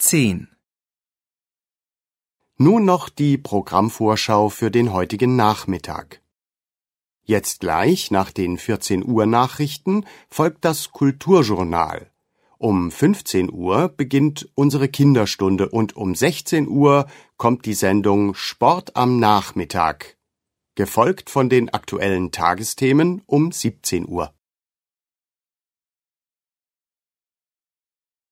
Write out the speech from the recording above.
10. Nun noch die Programmvorschau für den heutigen Nachmittag. Jetzt gleich nach den 14 Uhr Nachrichten folgt das Kulturjournal. Um 15 Uhr beginnt unsere Kinderstunde und um 16 Uhr kommt die Sendung Sport am Nachmittag, gefolgt von den aktuellen Tagesthemen um 17 Uhr.